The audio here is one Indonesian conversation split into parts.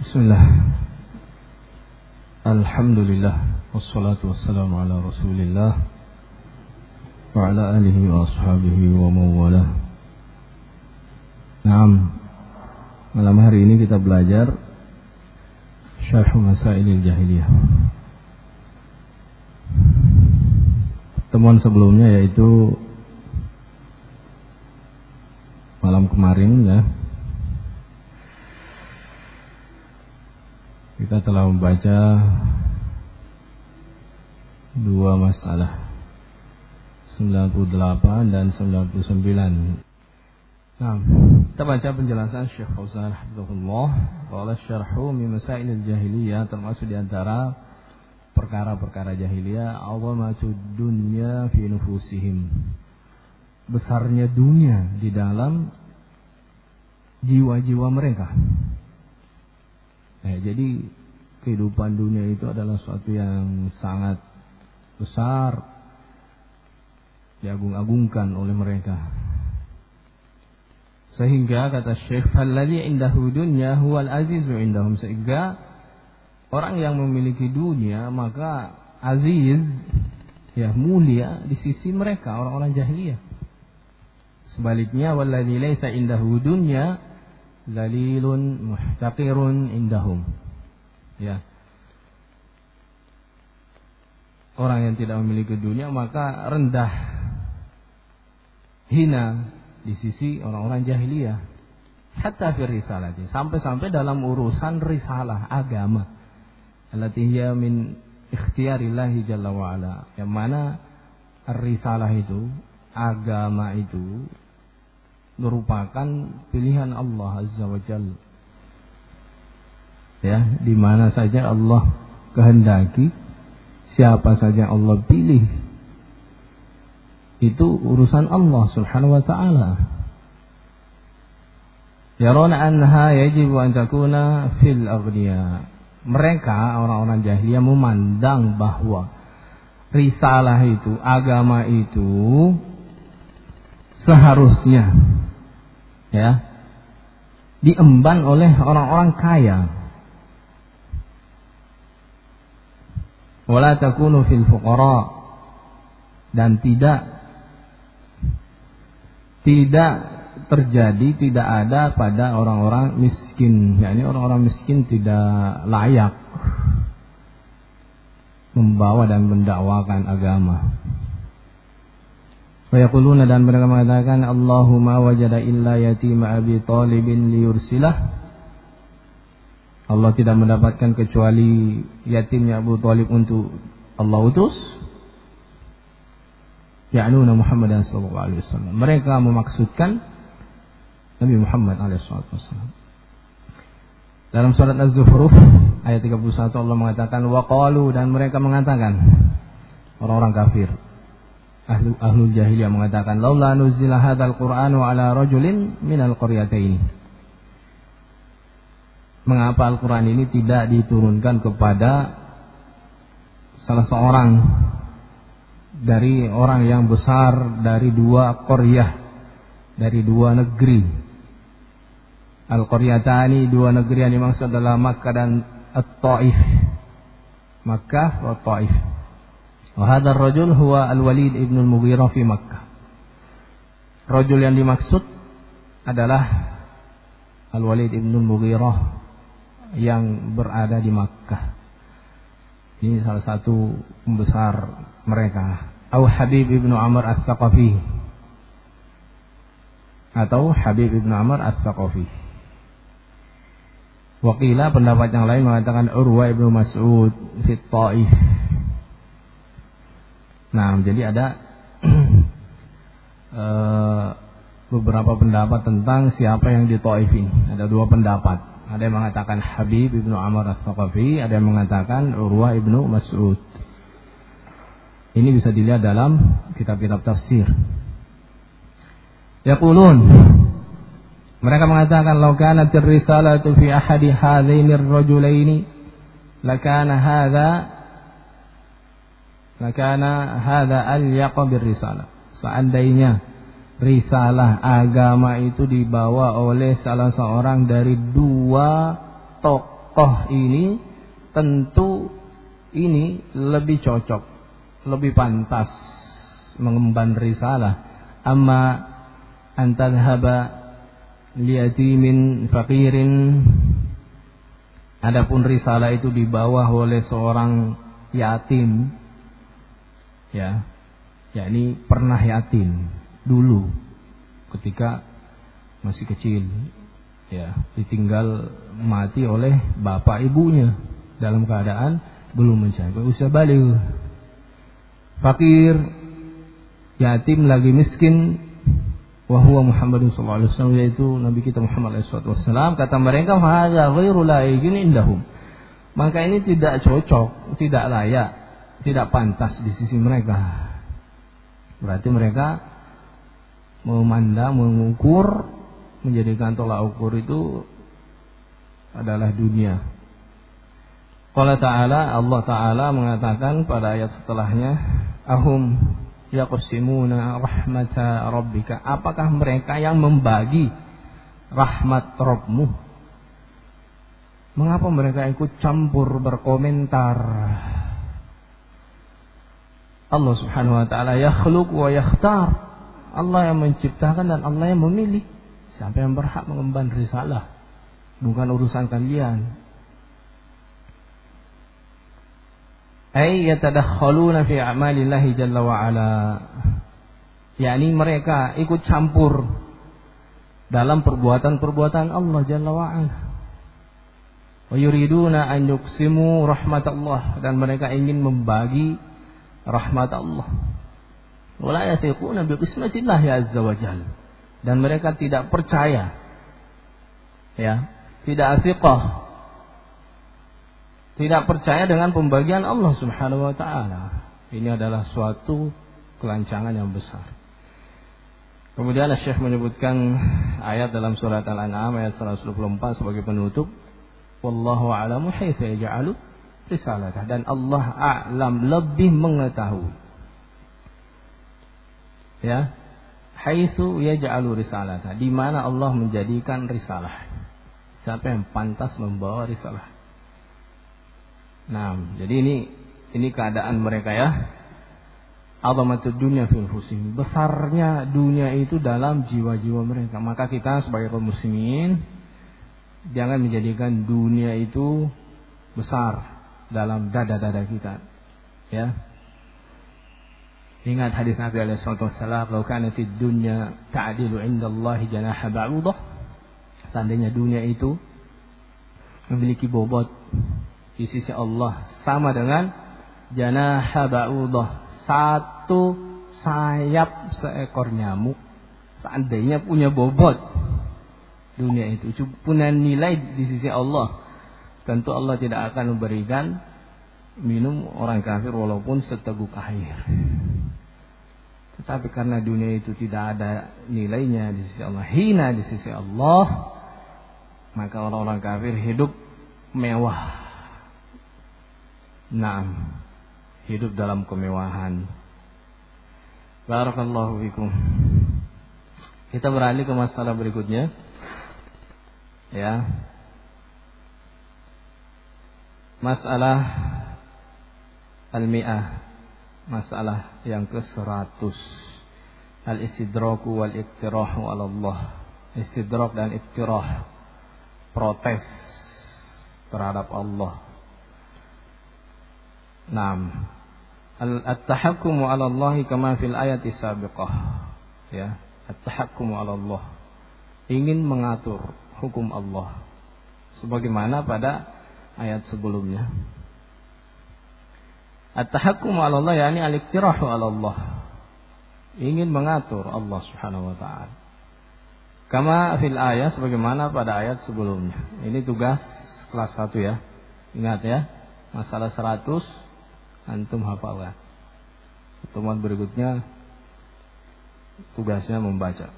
Bismillah. Alhamdulillah. Wassalatu wassalamu ala Rasulillah wa ala alihi wa ashabihi wa mawalah. Naam. Malam hari ini kita belajar Syarh Masailil Jahiliyah. Pertemuan sebelumnya yaitu malam kemarin ya, kita telah membaca dua masalah 98 dan 99. Nah, kita baca penjelasan Syekh Fauzan hafizahullah. Qala syarhu min masailil jahiliyah, termasuk di antara perkara-perkara jahiliyah, awamatud dunya fi nufusihim, besarnya dunia di dalam jiwa-jiwa mereka. Jadi kehidupan dunia itu adalah suatu yang sangat besar, diagung-agungkan oleh mereka. Sehingga kata Syekh, falladhi indahu dunya huwal azizu indahum, sehingga orang yang memiliki dunia maka aziz, ya mulia di sisi mereka, orang-orang jahiliyah. Sebaliknya, walladzi laisa indahu dunya dzalilun muhtaqirun indahum. Ya. Orang yang tidak memiliki dunia maka rendah, hina di sisi orang-orang jahiliyah. Hatta fi risalati, sampai-sampai dalam urusan risalah agama. Allati hiya min ikhtiyarillahi jalla wa ala. Yang mana risalah itu, agama itu merupakan pilihan Allah Azza wa Jalla. Ya, di mana saja Allah kehendaki, siapa saja Allah pilih, itu urusan Allah Subhanahu wa taala. Yarona anha yajibu an takuna fil aghniya. Mereka orang-orang jahiliyah memandang bahwa risalah itu, agama itu seharusnya ya diemban oleh orang-orang kaya. Wala takunu fil fuqara, dan tidak terjadi, tidak ada pada orang-orang miskin. Yakni orang-orang miskin tidak layak membawa dan mendakwakan agama. Fayaquluna, dan mereka mengatakan, Allahumma wajada illa yatima Abi Talibin liyursilah. Allah tidak mendapatkan kecuali yatimnya Abu Talib untuk Allah utus. Ya'nuna Muhammadan sallallahu alaihi wasallam. Mereka memaksudkan Nabi Muhammad alaihi wasallam. Dalam surat Az-Zukhruf ayat 31 Allah mengatakan waqalu, dan mereka mengatakan, orang-orang kafir, ahlul jahiliyah mengatakan, laula nuzila hadzal qur'anu ala rajulin minal qaryataini. Mengapa Al-Qur'an ini tidak diturunkan kepada salah seorang dari orang yang besar dari dua qaryah, dari dua negeri. Al-qaryatani, dua negeri yang dimaksud adalah Makkah dan At-Taif. Makkah wa Taif. Wa hadzal rajul huwa Al-Walid ibn Al-Mughirah fi Makkah. Rajul yang dimaksud adalah Al-Walid ibn Al-Mughirah yang berada di Makkah. Ini salah satu pembesar mereka. Atau Habib ibn Amr Al-Thaqafi, atau Habib ibn Amr Al-Thaqafi. Wakila, pendapat yang lain mengatakan Urwa ibn Mas'ud fi Taif. Nah, jadi ada beberapa pendapat tentang siapa yang di Taif ini. Ada dua pendapat. Ada yang mengatakan Habib ibn Amr Al-Thaqafi, ada yang mengatakan Urwa ibn Mas'ud. Ini bisa dilihat dalam kitab-kitab tafsir. Yaqulun, mereka mengatakan, law kanat ar-risalatu fi ahadi hadzaini ar-rajulaini lakana hadza al-yaqa bir-risalah. Seandainya risalah agama itu dibawa oleh salah seorang dari dua tokoh ini tentu ini lebih cocok, lebih pantas mengemban risalah. Amma antadhaba liyatimin faqirin, adapun risalah itu dibawa oleh seorang yatim, ya, yakni pernah yatim dulu ketika masih kecil, ya, ditinggal mati oleh bapak ibunya dalam keadaan belum mencapai usia baligh. Fakir, yatim lagi miskin, wa huwa Muhammadun sallallahu alaihi wasallam, yaitu Nabi kita Muhammad sallallahu alaihi wasallam. Kata mereka, hadza ghairu laiqin indahum. Maka ini tidak cocok, tidak layak, tidak pantas di sisi mereka. Berarti mereka memandang, mengukur, menjadikan tolak ukur itu adalah dunia. Allah Ta'ala mengatakan pada ayat setelahnya, ahum yaqsimuna rahmata rabbika, apakah mereka yang membagi rahmat Rabbmu? Mengapa mereka ikut campur berkomentar? Allah Subhanahu wa Ta'ala yakhluq wa yakhtar, Allah yang menciptakan dan Allah yang memilih siapa yang berhak mengemban risalah, bukan urusan kalian. Ay yatadakhaluna fi a'malillahi jalla wa ala, yakni mereka ikut campur dalam perbuatan-perbuatan Allah jalla wa ala. Wa yuriduna an yuqsimu rahmatallah, dan mereka ingin membagi rahmat Allah. Wa la yathiquna bi qismatillahi azza wa jalla, dan mereka tidak percaya, ya, tidak athiqah, tidak percaya dengan pembagian Allah Subhanahu wa Ta'ala. Ini adalah suatu kelancangan yang besar. Kemudian Syekh menyebutkan ayat dalam surat Al-An'am ayat 124 sebagai penutup, wallahu a'lamu haitsu yaj'alu risalatah, dan Allah a'lam, lebih mengetahui, ya, haitsu yaj'alu risalatah, di mana Allah menjadikan risalah, siapa yang pantas membawa risalah. Nah, jadi ini keadaan mereka, ya. Azamatud dunya fil nufusihim, besarnya dunia itu dalam jiwa-jiwa mereka. Maka kita sebagai kaum muslimin jangan menjadikan dunia itu besar dalam dada-dada kita, ya. Ingat hadis Nabi alaihi wasallam, "Lau kanatid dunya ta'dilu 'indallahi janaha ba'udah." Seandainya dunia itu memiliki bobot di sisi Allah sama dengan janaha ba'udah, satu sayap seekor nyamuk, seandainya punya bobot dunia itu, punya nilai di sisi Allah, tentu Allah tidak akan memberikan minum orang kafir walaupun seteguk air. Tetapi karena dunia itu tidak ada nilainya di sisi Allah, hina di sisi Allah, maka orang-orang kafir hidup mewah. Naam, hidup dalam kemewahan. Barakallahu fikum. Kita beralih ke masalah berikutnya, ya. Masalah al-mi'ah, masalah yang ke-100, al-istidraku wal iktirahu ala Allah. Istidrak dan iktirah, protes terhadap Allah. Naam, at-tahakkumu 'ala Allah kama fil ayati sabiqah, ya, at-tahakkumu 'ala Allah, ingin mengatur hukum Allah sebagaimana pada ayat sebelumnya. At-tahakkumu 'ala Allah yakni al-iktirahu 'ala Allah, ingin mengatur Allah Subhanahu wa taala. Kama fil ayat, sebagaimana pada ayat sebelumnya. Ini tugas kelas 1, ya. Ingat, ya. Masalah 100 antum hafalkan. Pertemuan berikutnya tugasnya membaca.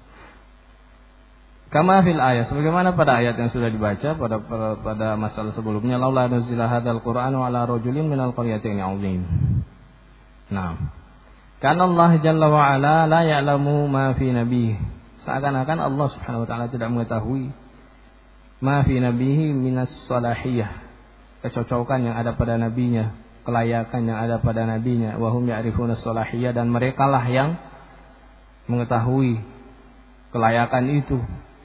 Kama fil ayat, sebagaimana pada ayat yang sudah dibaca pada masalah sebelumnya, laula nuzila hadzal qur'anu ala rajulin minal qaryatayn 'azim. Nah, karena Allah jalla wa ala la ya'lamu ma fi nabiy, seakan-akan Allah Subhanahu wa taala tidak mengetahui ma fi nabihi minas salahiyah, kecocokan yang ada pada nabinya, kelayakan yang ada pada nabinya. Wa hum ya'rifuna salahiyah, dan merekalah yang mengetahui kelayakan itu.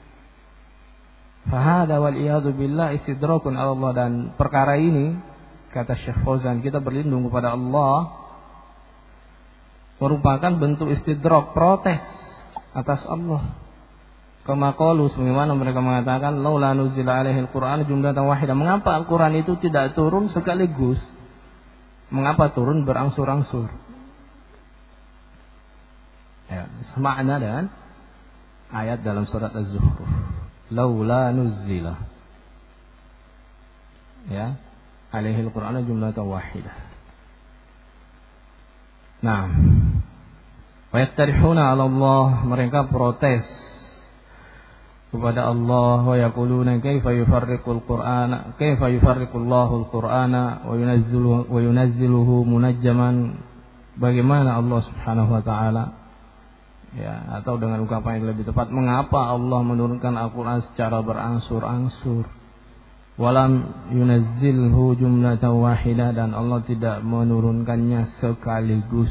Fahada wal iyadu billah istidrakun ala Allah, dan perkara ini, kata Syekh Fauzan, kita berlindung kepada Allah, merupakan bentuk istidrak, protes atas Allah. Kama qalu, sebagaimana mereka mengatakan, laula nuzila alaihil Qur'an jumlatan wahidah. Mengapa Al-Qur'an itu tidak turun sekaligus? Mengapa turun berangsur-angsur? Ya, semakna dengan ayat dalam surat Az-Zukhruf. Laula nuzila, ya, alaihil Qur'an jumlatan wahidah. Nah, wa yaqtarihuna 'ala Allah, mereka protes kepada Allah. Wa yaquluna kaifa yufarriqul Qur'ana, kaifa yufarriqullahu al-Qur'ana wa yunazziluhu munajjaman. Bagaimana Allah Subhanahu wa taala, ya, atau dengan ungkapan yang lebih tepat, mengapa Allah menurunkan Al-Qur'an secara berangsur-angsur? Walam yunazzilhu jumlatan wahidah, dan Allah tidak menurunkannya sekaligus.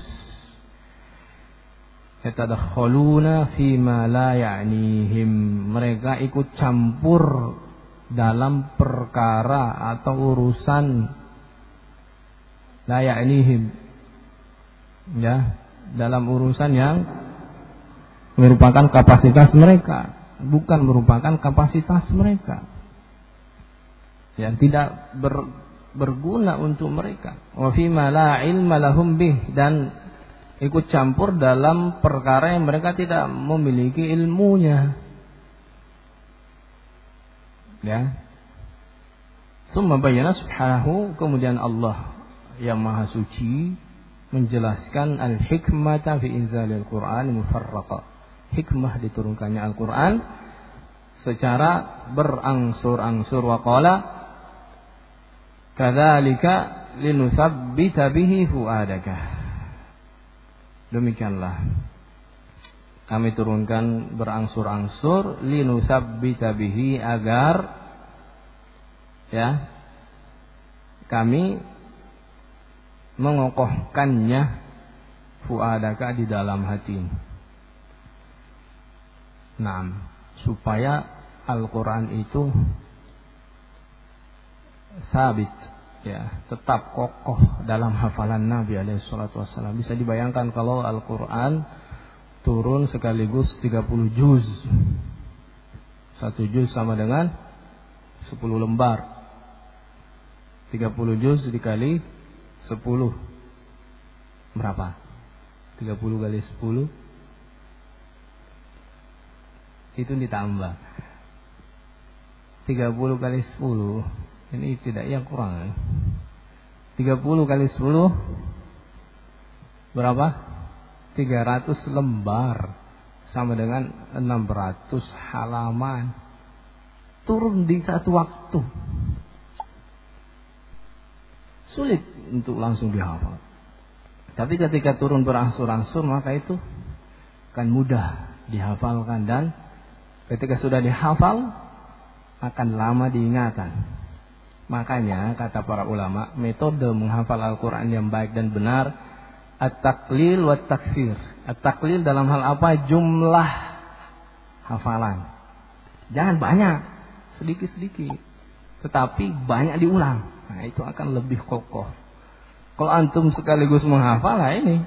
Yatadakhaluna fima la ya'nihim, mereka ikut campur dalam perkara atau urusan la ya'nihim, ya, dalam urusan yang merupakan kapasitas mereka, bukan merupakan kapasitas mereka, yang tidak berguna untuk mereka. Wa fima la ilma lahum bih, dan ikut campur dalam perkara yang mereka tidak memiliki ilmunya, ya. Summa bayyana subhanahu, kemudian Allah yang maha suci menjelaskan al-hikmata fi inzalil Qur'an mufarraqa, hikmah diturunkannya Al-Qur'an secara berangsur-angsur. Wa qala kadzalika linutsabbita bihi fuadaka, demikianlah kami turunkan berangsur-angsur, linutsabbita bihi, agar, ya, kami mengokohkannya, fuadaka, di dalam hatimu. Nah, supaya Al-Quran itu sabit, ya, tetap kokoh dalam hafalan Nabi SAW. Bisa dibayangkan kalau Al-Quran turun sekaligus 30 juz. 1 juz sama dengan 10 lembar. 30 juz dikali 10 berapa? 30 kali 10 itu ditambah 30 kali 10, ini tidak yang kurang. 30 kali 10 berapa? 300 lembar, sama dengan 600 halaman. Turun di satu waktu. Sulit untuk langsung dihafal. Tapi ketika turun berangsur-angsur, maka itu akan mudah dihafalkan, dan ketika sudah dihafal akan lama diingatan. Makanya kata para ulama, metode menghafal Al-Quran yang baik dan benar, at-taqlil wa takfir. At-taqlil dalam hal apa? Jumlah hafalan. Jangan banyak, sedikit-sedikit, tetapi banyak diulang. Nah, itu akan lebih kokoh. Kalau antum sekaligus menghafal, nah ini,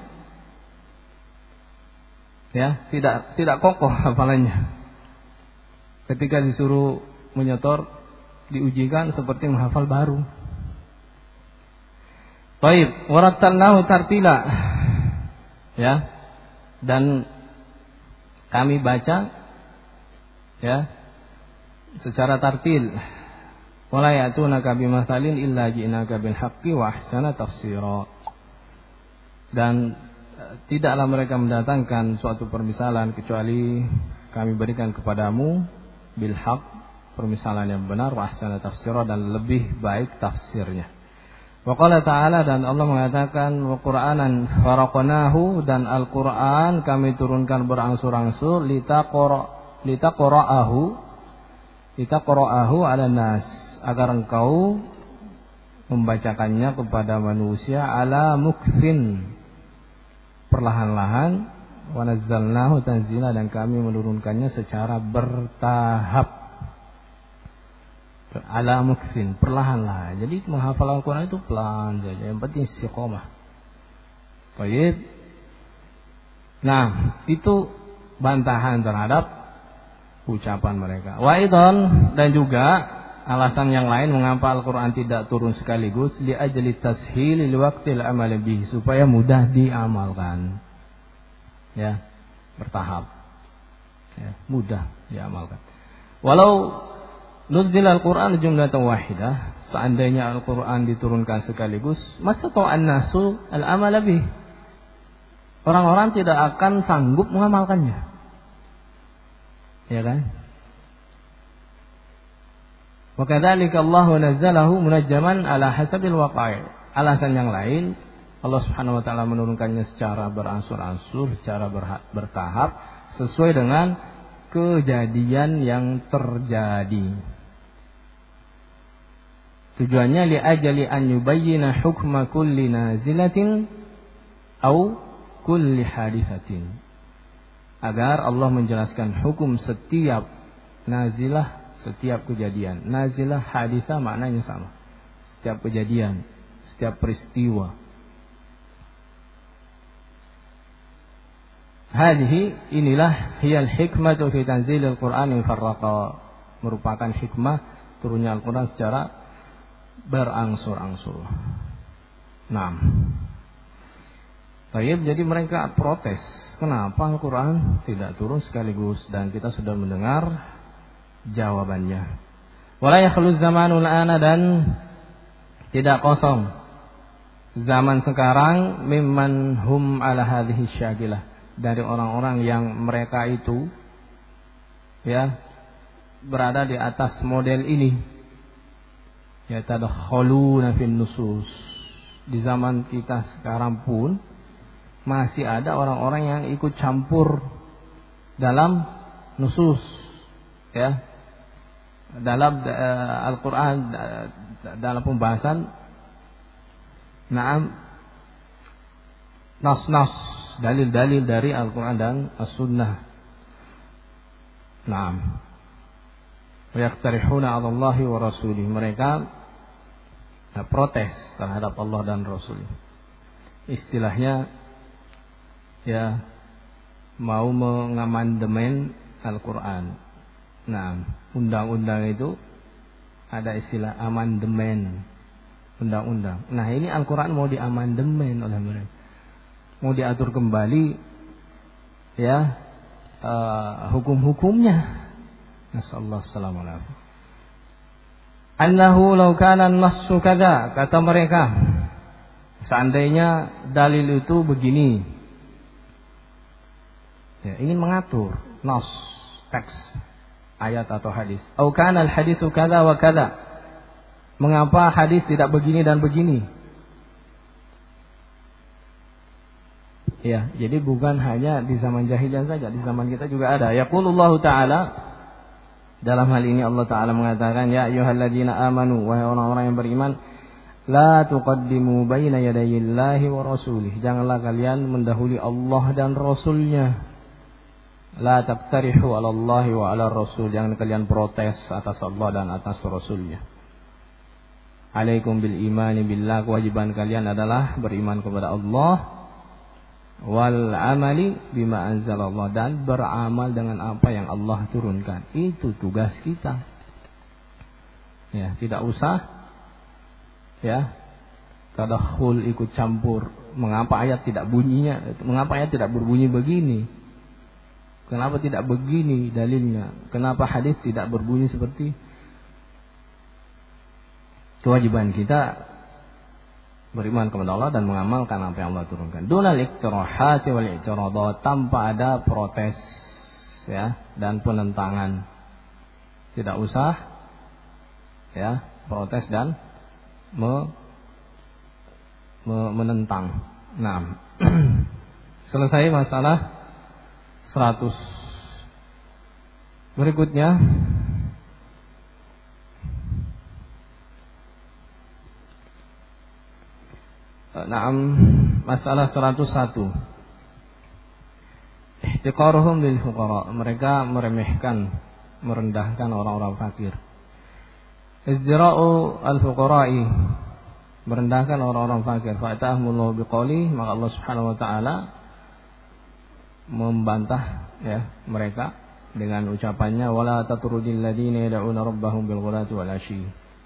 ya, tidak kokoh hafalannya. Ketika disuruh menyetor, diujikan seperti menghafal baru. Baik, warattalnahu tartila, ya, dan kami baca, ya, secara tartil. Wala ya'tunaka bimatsalin illa ji'naka bil haqqi wa ahsana tafsira. Dan tidaklah mereka mendatangkan suatu permisalan kecuali kami berikan kepadamu bil haqq, permisalan yang benar, wa ahsana tafsira, dan lebih baik tafsirnya. Wa qala ta'ala, dan Allah mengatakan, wa qur'anan faraqnahu, dan Al-Qur'an kami turunkan berangsur-angsur, litaqra'ahu, litaqra'ahu 'alan nas, agar engkau membacakannya kepada manusia ala mukthin, perlahan-lahan, wa nazzalnahu tanzila, dan kami menurunkannya secara bertahap. Ala mukthin, perlahan-lahan. Jadi menghafal Al-Qur'an itu pelan saja, yang penting istiqomah. Baik. Nah, itu bantahan terhadap ucapan mereka. Wa aidan, dan juga alasan yang lain mengapa Al-Qur'an tidak turun sekaligus, li ajli tashil li waqtil amal bihi, supaya mudah diamalkan. Ya, bertahap. Ya, mudah diamalkan. Walau nuzila Al-Qur'an jumlatan wahidah, seandainya Al-Qur'an diturunkan sekaligus, mastata'an nasu al-amal bihi, orang-orang tidak akan sanggup mengamalkannya. Ya kan? Wa kadzalika Allah nazzalahu munajjaman ala hasabil waqa'i. Alasan yang lain, Allah Subhanahu wa taala menurunkannya secara beransur-ansur, secara bertahap, sesuai dengan kejadian yang terjadi. Tujuannya li ajali an yubayyina hukma kulli nazilatin au kulli hadithatin, agar Allah menjelaskan hukum setiap nazilah, setiap kejadian. Nazilah, hadithah maknanya sama. Setiap kejadian, setiap peristiwa. Hadhihi, inilah hiyal hikmatu fi tanzilil Qur'an mufarraqa, merupakan hikmah turunnya Al-Qur'an secara berangsur-angsur. Nah, baik, jadi mereka protes, kenapa Al-Quran tidak turun sekaligus, dan kita sudah mendengar jawabannya. Wala yakhlu zamanul ana, dan tidak kosong zaman sekarang, mimman hum ala hadhihi syagilah, dari orang-orang yang mereka itu ya berada di atas model ini, ya tadkhuluna fin nusus. Di zaman kita sekarang pun masih ada orang-orang yang ikut campur dalam nusus, ya, dalam Al-Quran, dalam pembahasan nas-nas, dalil-dalil dari Al-Quran dan As-Sunnah. Naam. Wa yaqtarihuna 'ala Allahi wa rasulih, mereka protes terhadap Allah dan Rasul. Istilahnya ya, mau mengamandemen Al-Quran. Nah, undang-undang itu ada istilah amandemen, undang-undang. Nah, ini Al-Quran mau diamandemen oleh mereka, mau diatur kembali, ya, hukum-hukumnya. Nasallahu alaihi wasallam. Annahu law kana an-nassu kadza, kata mereka, seandainya dalil itu begini, ya, ingin mengatur nas, teks, ayat atau hadis. Au kana al-hadisu kadza wa kadza, mengapa hadis tidak begini dan begini? Ya, jadi bukan hanya di zaman jahiliyah saja, di zaman kita juga ada. Yaqulullahu ta'ala, dalam hal ini Allah Ta'ala mengatakan, ya ayyuhalladzina amanu, wahai orang-orang yang beriman, la tuqaddimu baina yadayillahi wa rasulih, janganlah kalian mendahului Allah dan Rasulnya. La taqtarihu 'ala Allahi wa 'ala Rasul, jangan kalian protes atas Allah dan atas Rasulnya. Alaikum bil imani billah, kewajiban kalian adalah beriman kepada Allah, wal amali bima anzalallah, dan beramal dengan apa yang Allah turunkan. Itu tugas kita. Ya, tidak usah ya tadakhul, ikut campur. Mengapa ayat tidak bunyinya? Mengapa ayat tidak berbunyi begini? Kenapa tidak begini dalilnya? Kenapa hadis tidak berbunyi seperti? Kewajiban kita beriman kepada Allah dan mengamalkan apa yang Allah turunkan. Dunal iktirahati wal i'tiradat, tanpa ada protes, ya, dan penentangan. Tidak usah ya protes dan menentang. Nah, selesai masalah 100. Berikutnya Naam, masalah 101. Ihtiqaruhum lil fuqara, mereka meremehkan, merendahkan orang-orang fakir. Izdira'u al-fuqara'i, merendahkan orang-orang fakir. Fa'atahumullahu biqauli, maka Allah Subhanahu wa taala membantah ya mereka dengan ucapannya wala tatrudil ladina yad'una rabbahum bil ghadati wal ashi.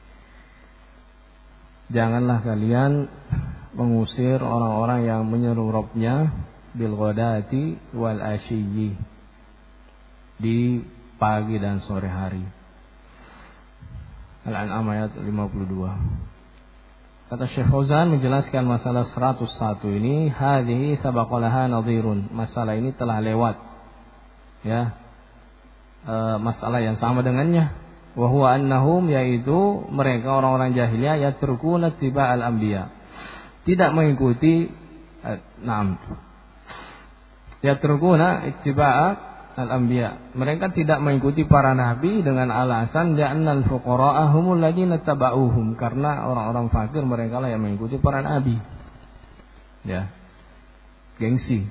Janganlah kalian mengusir orang-orang yang menyeru Rabbnya bil ghadati wal ashi, di pagi dan sore hari. Al-An'am ayat 52. Kata Syekh Fauzan menjelaskan masalah 101 ini, hadhihi sabaqalaha nadhirun. Masalah ini telah lewat. Ya. Masalah yang sama dengannya. Wa huwa annahum, yaitu mereka orang-orang jahiliyah yatrukuna ittiba'al anbiya. Tidak mengikuti yatrukuna ittiba'al anbiya. Mereka tidak mengikuti para nabi dengan alasan li'annal fuqara'a humul ladzina tabauhum, karena orang-orang fakir mereka lah yang mengikuti para nabi. Ya. Gengsi.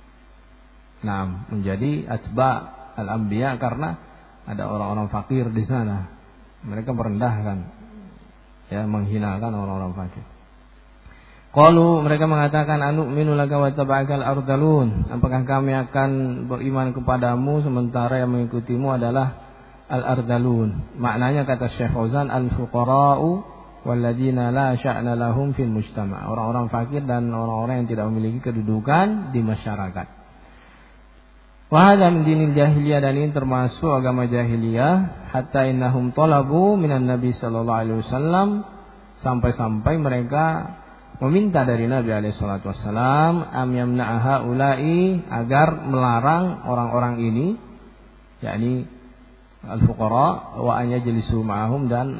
Menjadi atba' al-anbiya karena ada orang-orang fakir di sana. Mereka merendahkan, ya, menghinakan orang-orang fakir. Qalu, mereka mengatakan anu'minu laka wa taba'akal ardalun, apakah kami akan beriman kepadamu sementara yang mengikutimu adalah al-ardalun. Maknanya kata Syekh Fauzan al-fuqara'u walladzina la sya'na lahum fil mujtama', orang-orang fakir dan orang-orang yang tidak memiliki kedudukan di masyarakat. Wa hadza min dinil jahiliyah, dan ini termasuk agama jahiliyah. Hatta innahum talabu minan nabi sallallahu alaihi wasallam, sampai-sampai mereka meminta dari Nabi alaihi salatu wasallam am yamna'a haula'i, agar melarang orang-orang ini, yakni al-fuqara, wa an yajlisu ma'ahum, dan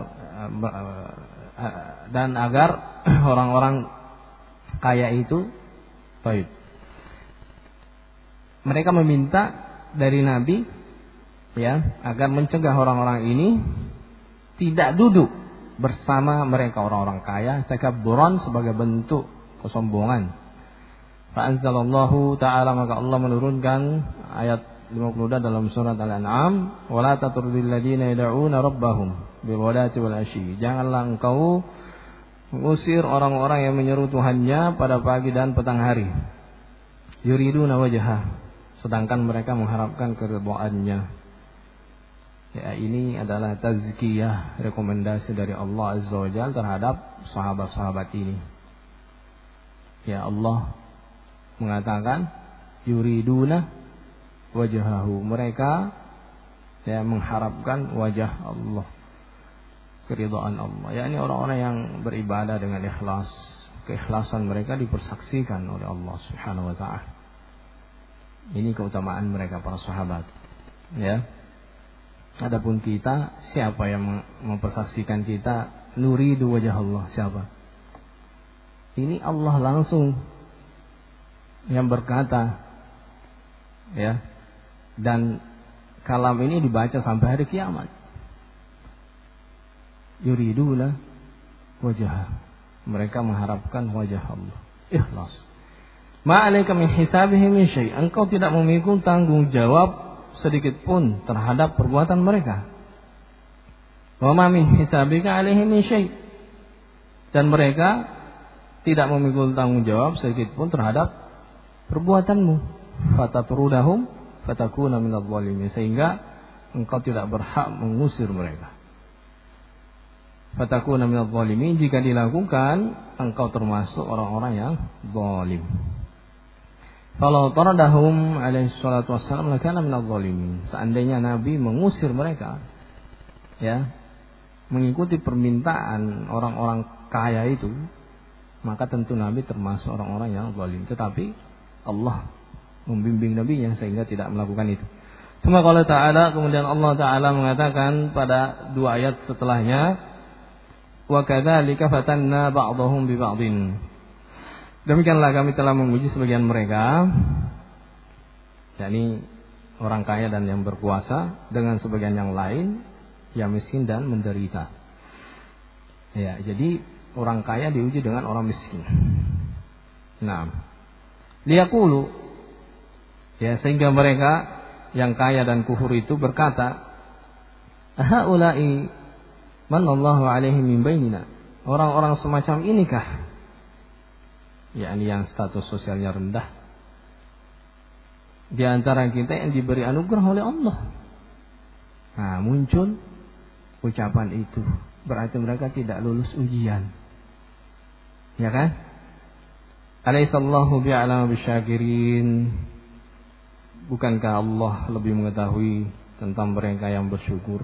agar orang-orang kaya itu taib. Mereka meminta dari Nabi, ya, agar mencegah orang-orang ini tidak duduk bersama mereka orang-orang kaya, takabburan, sebagai bentuk kesombongan. Fa anzalallahu ta'ala, maka Allah menurunkan ayat 52 dalam surat Al-An'am, wala tatrudil ladzina yad'una rabbahum bil ghadati wal ashi. Janganlah engkau mengusir orang-orang yang menyeru Tuhannya pada pagi dan petang hari. Yuriduna wajhah, sedangkan mereka mengharapkan keridhaannya. Ya, ini adalah tazkiyah, rekomendasi dari Allah Azza wa Jalla terhadap sahabat-sahabat ini. Ya, Allah mengatakan yuriduna wajhahu, mereka ya mengharapkan wajah Allah, keridhaan Allah. Ya, ini orang-orang yang beribadah dengan ikhlas. Keikhlasan mereka dipersaksikan oleh Allah Subhanahu wa taala. Ini keutamaan mereka para sahabat. Ya. Adapun kita, siapa yang mempersaksikan kita nuridu wajah Allah? Siapa? Ini Allah langsung yang berkata, ya. Dan kalam ini dibaca sampai hari kiamat. Yuriduna wajah, mereka mengharapkan wajah Allah. Ikhlas. Ma'alaika min hisabihim min syai', engkau tidak memikul tanggung jawab sedikit pun terhadap perbuatan mereka. Wa ma min hisabika 'alaihim min syai', dan mereka tidak memikul tanggung jawab sedikit pun terhadap perbuatanmu. Fatatrudahum fatakuna minadh dhalimin, sehingga engkau tidak berhak mengusir mereka. Fatakuna minadh dhalimin, jika dilakukan engkau termasuk orang-orang yang zalim. Kalau taradahum alaihi salatu wassalam lakana minadh dhalimin, seandainya Nabi mengusir mereka, ya, mengikuti permintaan orang-orang kaya itu, maka tentu Nabi termasuk orang-orang yang zalim. Tetapi Allah membimbing Nabi-Nya sehingga tidak melakukan itu. Suma qala ta'ala, kemudian Allah Ta'ala mengatakan pada dua ayat setelahnya, wa kadzalika fatanna ba'dahum bi ba'din. Demikianlah kami telah menguji sebagian mereka, yakni orang kaya dan yang berkuasa, dengan sebagian yang lain yang miskin dan menderita. Ya, jadi orang kaya diuji dengan orang miskin. Nah, liyaqulu, ya, sehingga mereka yang kaya dan kufur itu berkata, haula'i manallahu alaihim min bainina. Orang-orang semacam inikah, yakni yang status sosialnya rendah, di antara kita yang diberi anugerah oleh Allah. Nah, muncul ucapan itu, berarti mereka tidak lulus ujian. Ya kan? Alaihissallahu bi'alama bisyakirin. Bukankah Allah lebih mengetahui tentang mereka yang bersyukur?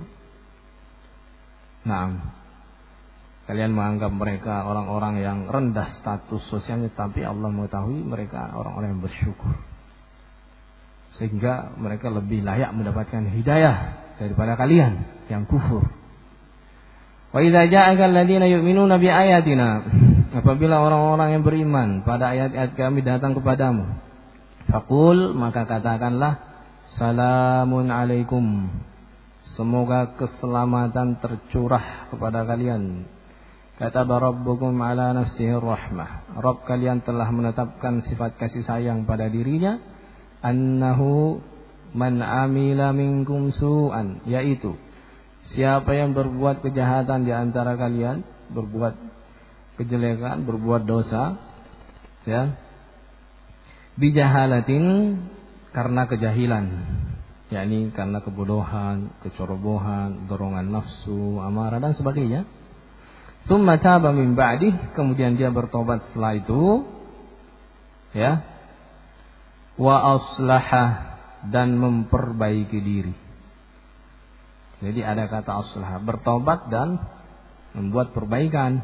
Nah, kalian menganggap mereka orang-orang yang rendah status sosialnya, tapi Allah mengetahui mereka orang-orang yang bersyukur, sehingga mereka lebih layak mendapatkan hidayah daripada kalian yang kufur. Wa idza ja'aka alladziina yu'minuuna bi ayatina, apabila orang-orang yang beriman pada ayat-ayat kami datang kepadamu, faqul, maka katakanlah, salamun alaikum, semoga keselamatan tercurah kepada kalian. Kataba rabbukum ala nafsihi rahmah, Rabb kalian telah menetapkan sifat kasih sayang pada dirinya, annahu man amila minkum su'an, yaitu siapa yang berbuat kejahatan di antara kalian, berbuat kejelekan, berbuat dosa, ya, bijahalatin, karena kejahilan, yakni karena kebodohan, kecerobohan, dorongan nafsu, amarah dan sebagainya. Tsumma taba min ba'dih, kemudian dia bertobat setelah itu, ya, wa aslaha, dan memperbaiki diri. Jadi ada kata aslaha, bertobat dan membuat perbaikan.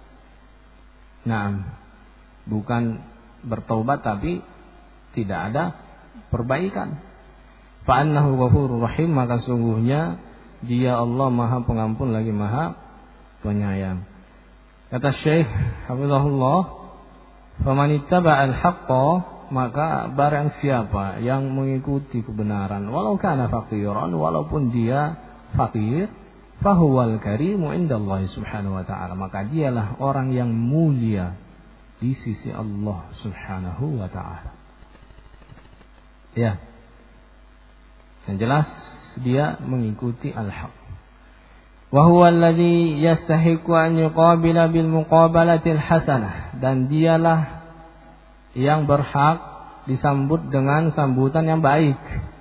Nah, bukan bertobat tapi tidak ada perbaikan. Fa annahu ghafurur rahim, maka sungguhnya dia Allah Maha Pengampun lagi Maha Penyayang. Kata Syekh hafizahullah, faman ittaba'al haqqa, maka barang siapa yang mengikuti kebenaran, walau kana faqiran, walaupun dia fakir, fahuwal karimu indallahi subhanahu wa ta'ala, maka dialah orang yang mulia di sisi Allah subhanahu wa ta'ala. Ya, yang jelas dia mengikuti al-haq. Wa huwa alladhi yastahiqu an yuqabila bil muqabalatil hasanah, dan dialah yang berhak disambut dengan sambutan yang baik.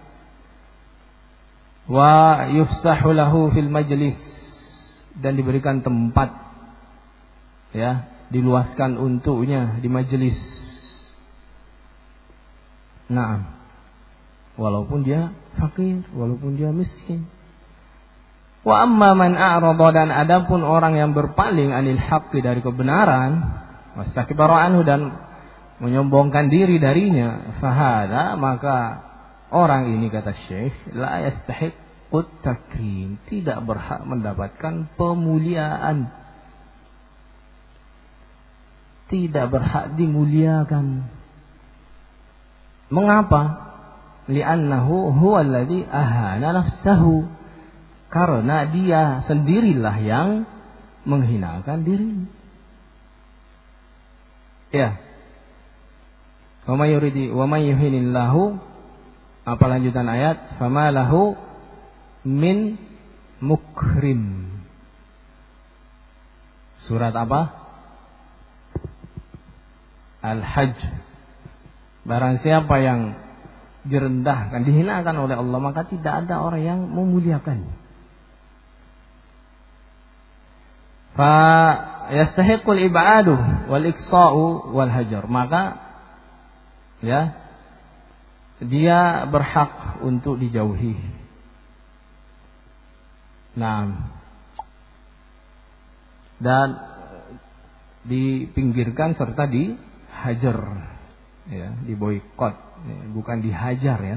Wa yufsahu lahu fil majlis, dan diberikan tempat, ya, diluaskan untuknya di majelis. Nah, walaupun dia fakir, walaupun dia miskin. Wa amma man a'rada, dan adapun orang yang berpaling anil haqqi, dari kebenaran, wastakbara anhu, dan menyombongkan diri darinya, fahada, maka orang ini, kata Syekh, la yastahiqqut takrim, tidak berhak mendapatkan pemuliaan, tidak berhak dimuliakan. Mengapa? Li'annahu huwa alladhi ahana nafsahu, karena dia sendirilah yang menghinakan diri. Ya. Wa may yuhinillahu, apa lanjutan ayat? Fama lahu min mukrim. Surat apa? Al-Hajj. Barang siapa yang direndahkan, dihinakan oleh Allah, maka tidak ada orang yang memuliakan. Fa yastahiqul ib'adu wal iqsa'u wal hajar, maka, ya, dia berhak untuk dijauhi. Nah, dan dipinggirkan serta dihajar, ya, diboikot, ya, bukan dihajar, ya.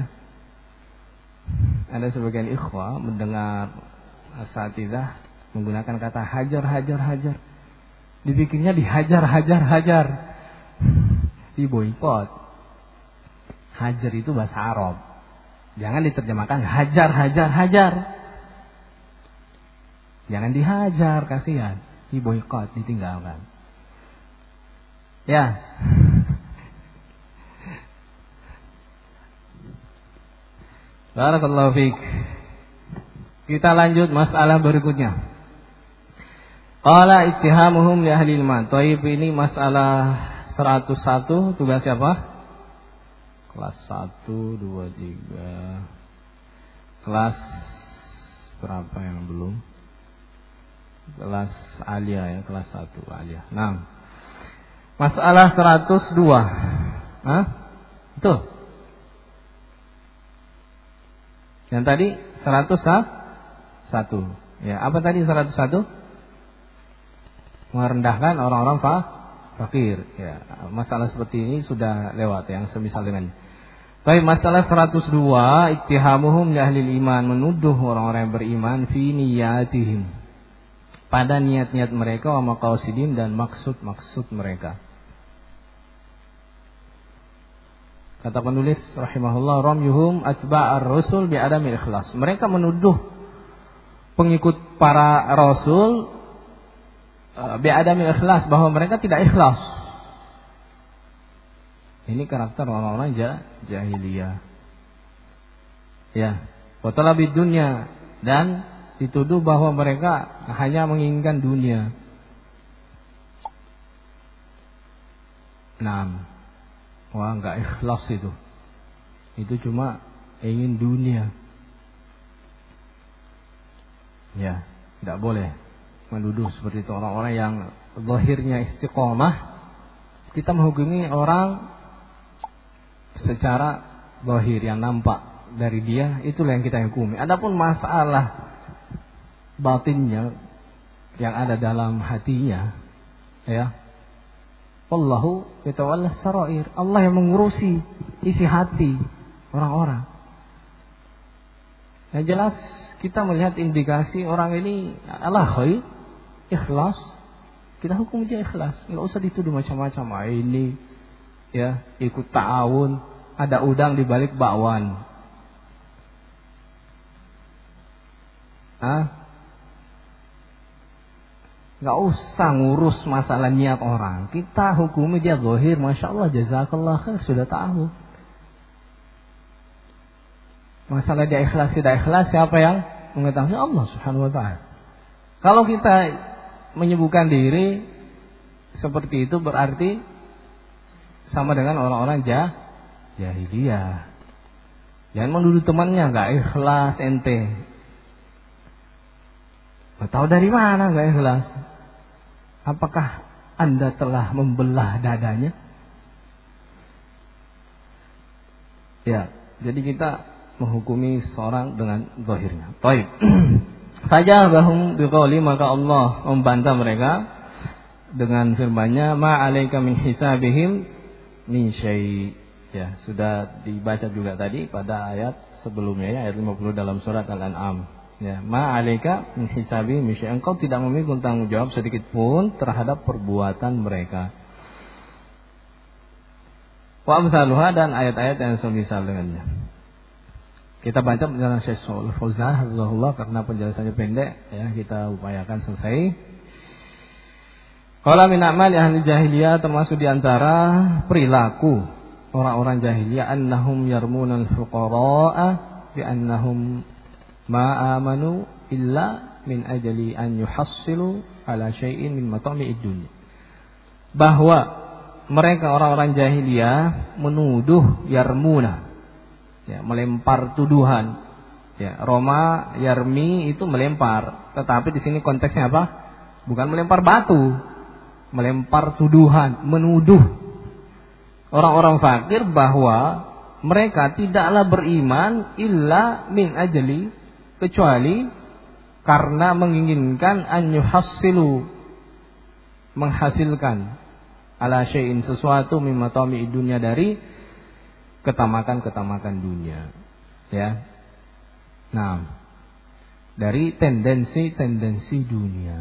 Ada sebagian ikhwah mendengar asatidzah menggunakan kata hajar, dipikirnya dihajar, diboikot. Hajar itu bahasa Arab, jangan diterjemahkan hajar. Jangan dihajar, kasihan, diboikot, ditinggalkan. Ya. Barakallahu fiik. Kita lanjut masalah berikutnya. Qala ittihamuhum li ahli iman. Thaib, ini masalah 101, tugas siapa? Kelas 1, 2, 3. Kelas berapa yang belum? Kelas alia ya, kelas 1 alia. Nah. Masalah 102. Hah? Betul. Yang tadi 101. Ya, apa tadi 101? Merendahkan orang-orang fakir. Ya, masalah seperti ini sudah lewat yang semisal dengan. Baik, masalah 102, ittihamuhum li ahli iman, menuduh orang-orang yang beriman fi niyatihim, pada niat-niat mereka, wa maqasidin, dan maksud-maksud mereka. Kata penulis rahimahullah, ramyuhum atba'ar rasul bi adamil ikhlas. Mereka menuduh pengikut para rasul bi adamil ikhlas, bahwa mereka tidak ikhlas. Ini karakter orang-orang jahiliyah. Ya, wa talabid dunya, dan dituduh bahwa mereka hanya menginginkan dunia. Nah, wah, enggak ikhlas itu. Itu cuma ingin dunia. Ya, tidak boleh menuduh seperti itu orang-orang yang zahirnya istiqomah. Kita menghukumi orang secara zahir, yang nampak dari dia, itulah yang kita hukumi. Adapun masalah batinnya yang ada dalam hatinya, ya, Allahu yatawalla sarair. Allah yang mengurusi isi hati orang-orang. Yang jelas kita melihat indikasi orang ini ala khair, ikhlas, kita hukum dia ikhlas. Enggak usah dituduh macam-macam. Ini ya ikut ta'awun, ada udang di balik bakwan. Gak usah ngurus masalah niat orang. Kita hukumi dia zahir, masya Allah, jazakallah khair, sudah tahu. Masalah dia ikhlas tidak ikhlas, siapa yang mengetahui? Allah subhanahu wa ta'ala. Kalau kita menyibukkan diri seperti itu, berarti sama dengan orang-orang jahiliyah. Jangan menuduh temannya gak ikhlas ente. Tahu dari mana gak ikhlas? Apakah Anda telah membelah dadanya? Ya, jadi kita menghukumi seorang dengan zahirnya. Baik. Fajabahum biqauli, maka Allah membantah mereka dengan firman-Nya, ma 'alaika min hisabihim min syai'. Ya, sudah dibaca juga tadi pada ayat sebelumnya, ya, ayat 50 dalam surat Al-An'am. Ya, ma 'alaika min hisabihim min syai'. Engkau tidak memikul tanggung jawab sedikit pun terhadap perbuatan mereka. Wa amsaluha, dan ayat-ayat yang semisal dengannya. Kita baca penjelasan Syekh Shalih Fauzan hafizahullah, karena penjelasannya pendek, ya, kita upayakan selesai. Qala min a'mali ahli jahiliyah, termasuk di antara perilaku orang-orang jahiliyah, annahum yarmunal fuqara'a bi annahum ma amanu illa min ajli an yuhassilu ala syai'in min matami'id dunya. Bahwa mereka orang-orang jahiliyah menuduh yarmuna, ya, melempar tuduhan. Ya, Roma yarmi itu melempar, tetapi di sini konteksnya apa? Bukan melempar batu, melempar tuduhan, menuduh orang-orang fakir bahwa mereka tidaklah beriman illa min ajli, kecuali karena menginginkan an yuhassilu, menghasilkan, ala syai'in, sesuatu, mimma tami'id dunya, dari ketamakan-ketamakan dunia, ya. Nah, dari tendensi-tendensi dunia.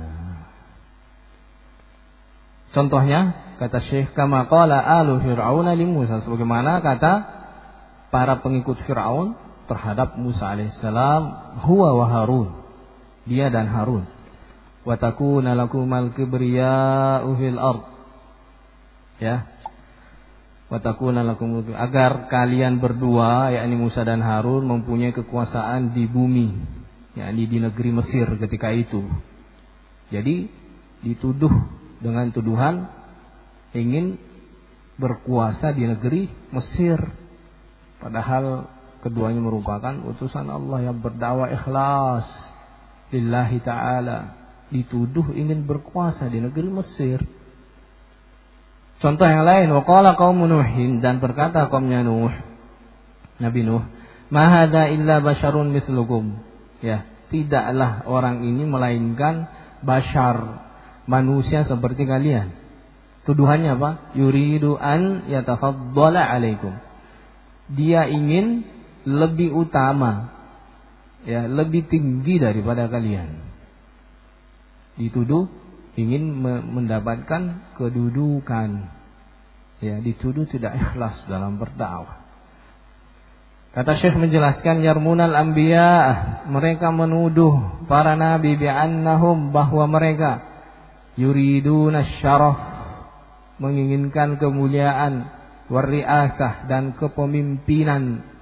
Contohnya, kata Syekh, kama qala alu fir'auna li Musa, sebagaimana kata para pengikut Fir'aun terhadap Musa alaihissalam, huwa wa Harun, dia dan Harun, wa takuna lakumal kibriya'u fil ard, Ya. Watakuna lakum agar kalian berdua yakni Musa dan Harun mempunyai kekuasaan di bumi, yakni di negeri Mesir ketika itu. Jadi dituduh dengan tuduhan ingin berkuasa di negeri Mesir, padahal keduanya merupakan utusan Allah yang berdakwah ikhlas lillahi ta'ala, dituduh ingin berkuasa di negeri Mesir. Contoh yang lain, waqala qaumun Nuhin, dan berkata kaumnya Nuh, Nabi Nuh, ma hadza illa basyarun mithlukum. Ya, tidaklah orang ini melainkan bashar, manusia seperti kalian. Tuduhannya apa? Yuridu an yatafaddala alaikum. Dia ingin lebih utama, ya, lebih tinggi daripada kalian. Dituduh ingin mendapatkan kedudukan, ya, dituduh tidak ikhlas dalam berdakwah. Kata Syekh menjelaskan, yarmunal anbiya, mereka menuduh para nabi bi'annahum, bahwa mereka yuriduna syaraf, menginginkan kemuliaan, warriasah, dan kepemimpinan.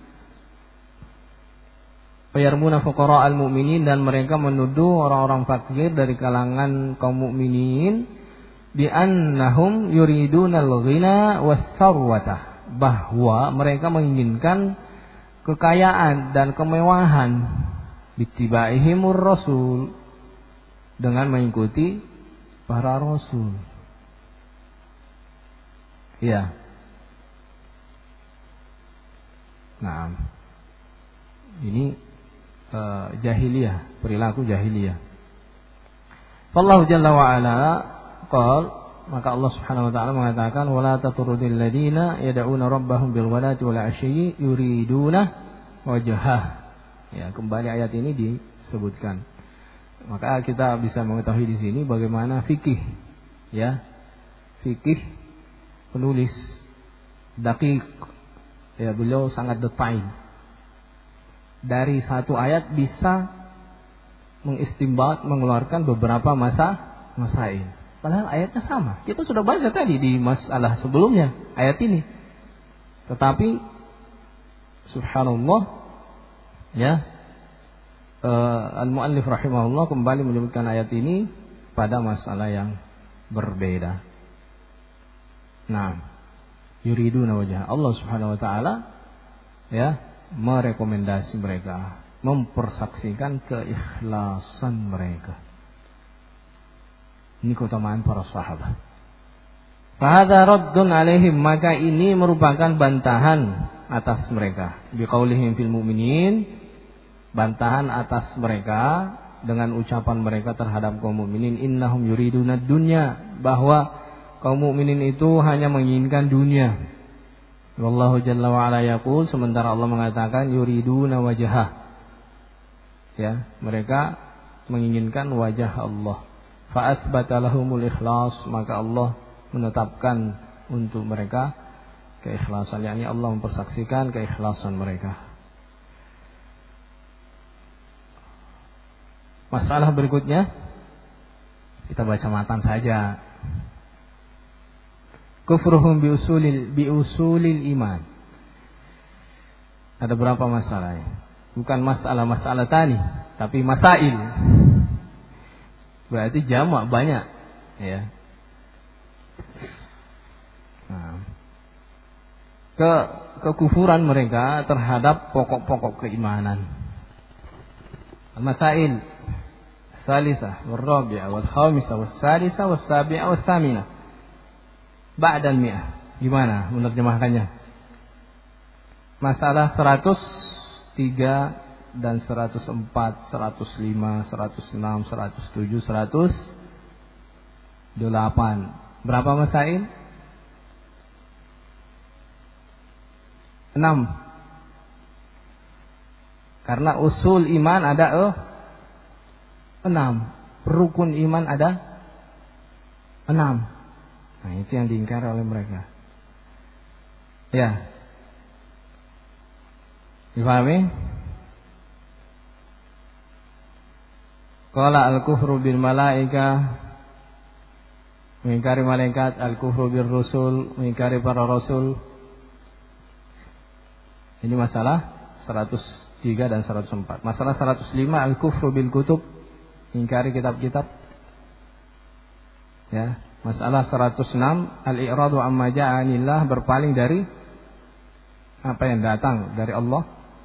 Fayarmuna fuqara al-mu'minin, dan mereka menuduh orang-orang fakir dari kalangan kaum mukminin bi annahum yuriduna al-ghina was-sarwata, bahwa mereka menginginkan kekayaan dan kemewahan, bittibaihimur rasul, dengan mengikuti para rasul. Ya. Nah, ini jahiliyah, perilaku jahiliyah. Fallahu jalla wa ala qala, maka Allah Subhanahu wa taala mengatakan, wala tatrudil ladina yad'una rabbahum bil ghadati wal 'ashyi yuriduna wajhah. Ya, kembali ayat ini disebutkan. Maka kita bisa mengetahui di sini bagaimana fikih, ya. Fikih penulis daqiq, ya, beliau sangat detail. Dari satu ayat bisa mengistimbat, mengeluarkan beberapa masail. Padahal ayatnya sama. Kita sudah baca tadi di masalah sebelumnya ayat ini. Tetapi subhanallah, ya, al-muallif rahimahullah kembali menyebutkan ayat ini pada masalah yang berbeda. Nah, yuriduna wajah Allah Subhanahu wa taala, ya, merekomendasi mereka, mempersaksikan keikhlasan mereka. Ini keutamaan para sahabat. Fahadha raddun alaihim, maka ini merupakan bantahan atas mereka. Biqaulihim fil mu'minin, bantahan atas mereka dengan ucapan mereka terhadap kaum mukminin, innahum yuriduna dunya, bahwa kaum mukminin itu hanya menginginkan dunia. Wallahu jalla wa ala yaqul, sementara Allah mengatakan yuriduna wajhah, ya, mereka menginginkan wajah Allah. Fa atsbata lahumul ikhlas, maka Allah menetapkan untuk mereka keikhlasan, yakni Allah mempersaksikan keikhlasan mereka. Masalah berikutnya kita baca matan saja. Kufruhum bi usulil iman. Ada berapa masalah? Bukan masalah tani, tapi masail. Berarti jamak banyak, ya. Nah, kekufuran mereka terhadap pokok-pokok keimanan. Masail Salisah, wal-rabi'ah, wal-khamisah, wal-sadisah, wal-sabi'ah, wal-thaminah ba'dal mi'ah. Gimana menerjemahkannya? Masalah 103 dan 104, 105, 106, 107, 108. Berapa masail? 6. Karena usul iman ada 6. Rukun iman ada 6. Nah, itu yang diingkari oleh mereka. Ya. Dipahami? Qala al-kufru bil malaika mengingkari malaikat, al-kufru bir rusul, mengingkari para rasul. Ini masalah 103 dan 104. Masalah 105 al-kufru bil kutub, mengingkari kitab-kitab. Ya, masalah 106 al-i'radu amma ja'anillah, berpaling dari apa yang datang dari Allah.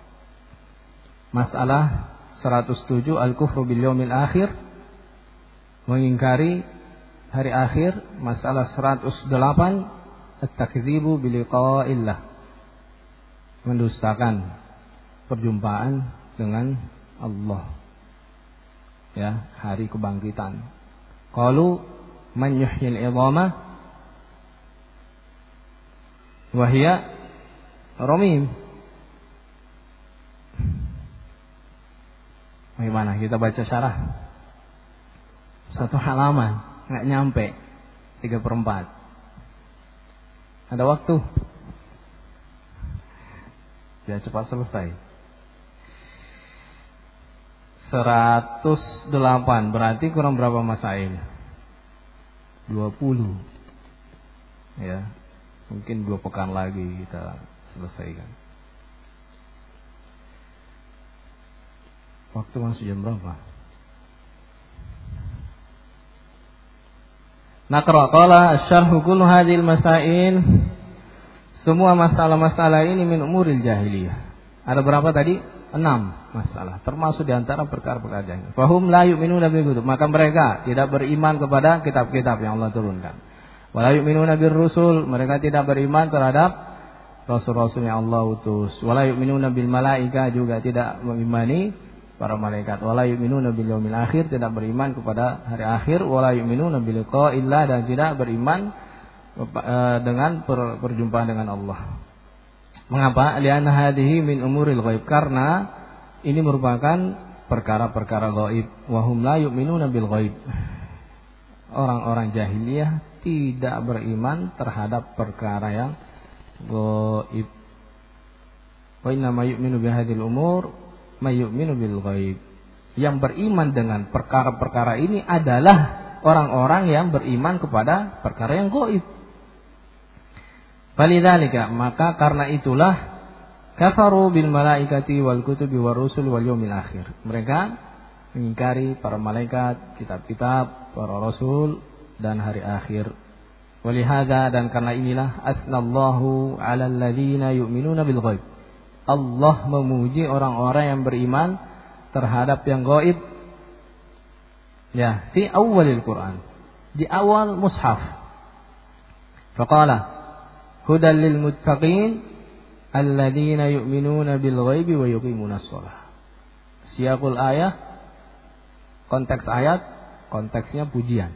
Masalah 107 al-kufru bil yaumil akhir, mengingkari hari akhir. Masalah 108 at-takdzibu bi liqa'illah, mendustakan perjumpaan dengan Allah. Ya, hari kebangkitan. Qalu man yuhyil 'idhama wa hiya ramim. Bagaimana kita baca syarah? Satu halaman, nggak nyampe 3/4. Ada waktu? Ya, cepat selesai. 108 berarti kurang berapa masail? 20. Ya, mungkin 2 pekan lagi kita selesaikan. Waktu masih jam berapa? Naqra qala asy-syarhu kullu hadhil masail. Semua masalah-masalah ini min umuril jahiliyah. Ada berapa tadi? 6 masalah, termasuk di antara perkara-perkara jahiliyah. Fahum la yu'minuna bil kutub, maka mereka tidak beriman kepada kitab-kitab yang Allah turunkan. Wa la yu'minuna bir rusul, mereka tidak beriman terhadap rasul-rasul yang Allah utus. Wa la yu'minuna bil malaika, juga tidak mengimani para malaikat. Wala yu'minuna bil yaumil akhir, tidak beriman kepada hari akhir. Wala yu'minuna bil liqa'illah, dan tidak beriman dengan perjumpaan dengan Allah. Mengapa? Li'anna hadhihi min umuril ghaib, karena ini merupakan perkara-perkara gaib. Wa hum la yu'minuna bil ghaib. Orang-orang jahiliyah tidak beriman terhadap perkara yang gaib. Wa inna ma yu'minu bi hadhil umur mayyuminu bil ghaib. Yang beriman dengan perkara-perkara ini adalah orang-orang yang beriman kepada perkara yang gaib. Falidzalika, maka karena itulah kafaru bil malaikati wal kutubi war rusul wal yaumil akhir. Mereka mengingkari para malaikat, kitab-kitab, para rasul dan hari akhir. Walihada, dan karena inilah asnallahu 'alal ladzina yu'minuna bil ghaib. Allah memuji orang-orang yang beriman terhadap yang gaib. Ya, fi awalil Quran, di awal mushaf. Faqala hudal lil muttaqin alladzina yu'minuna bil ghaibi wa yuqimunas shalah. Siyaqul ayah, konteks ayat, konteksnya pujian.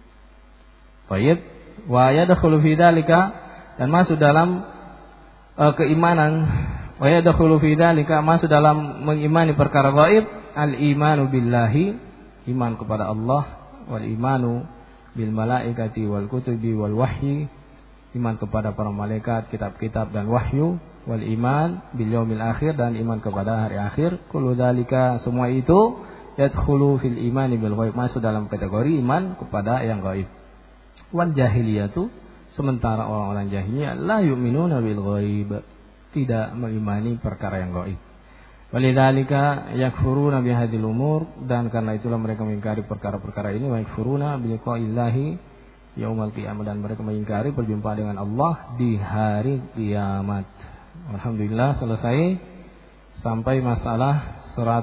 Baik, wa yadkhulu fi dzalika, dan masuk dalam keimanan. Wa yadkhulu fi dzalika, masuk dalam mengimani perkara gaib, al-imanu billahi, iman kepada Allah, wal imanu bil malaikati wal kutubi wal wahyi, iman kepada para malaikat, kitab-kitab dan wahyu, wal iman bil yaumil akhir, dan iman kepada hari akhir. Kullu dzalika, semua itu yadkhulu fil imani bil ghaib, masuk dalam kategori iman kepada yang gaib. Wal jahiliyatu, sementara orang-orang jahiliyah la yu'minuna bil ghaib, tidak mengimani perkara yang gaib. Walidzalika yakfuruna bihadil umur, dan karena itulah mereka mengingkari perkara-perkara ini. Wa yakfuruna bi liqa'illahi yaumal qiyamah, dan mereka mengingkari perjumpaan dengan Allah di hari kiamat. Alhamdulillah, selesai sampai masalah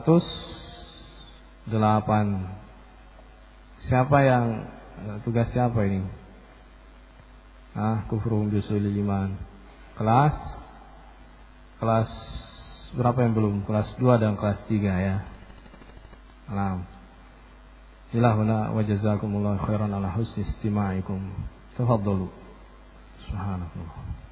108. Siapa yang tugas siapa ini? Kufrum bisulil iman. Kelas berapa yang belum? Kelas 2 dan kelas 3 ya. Ilahuna wa jazakumullahu khairan ala husni istima'ikum. Tafadhalu. Subhanallah.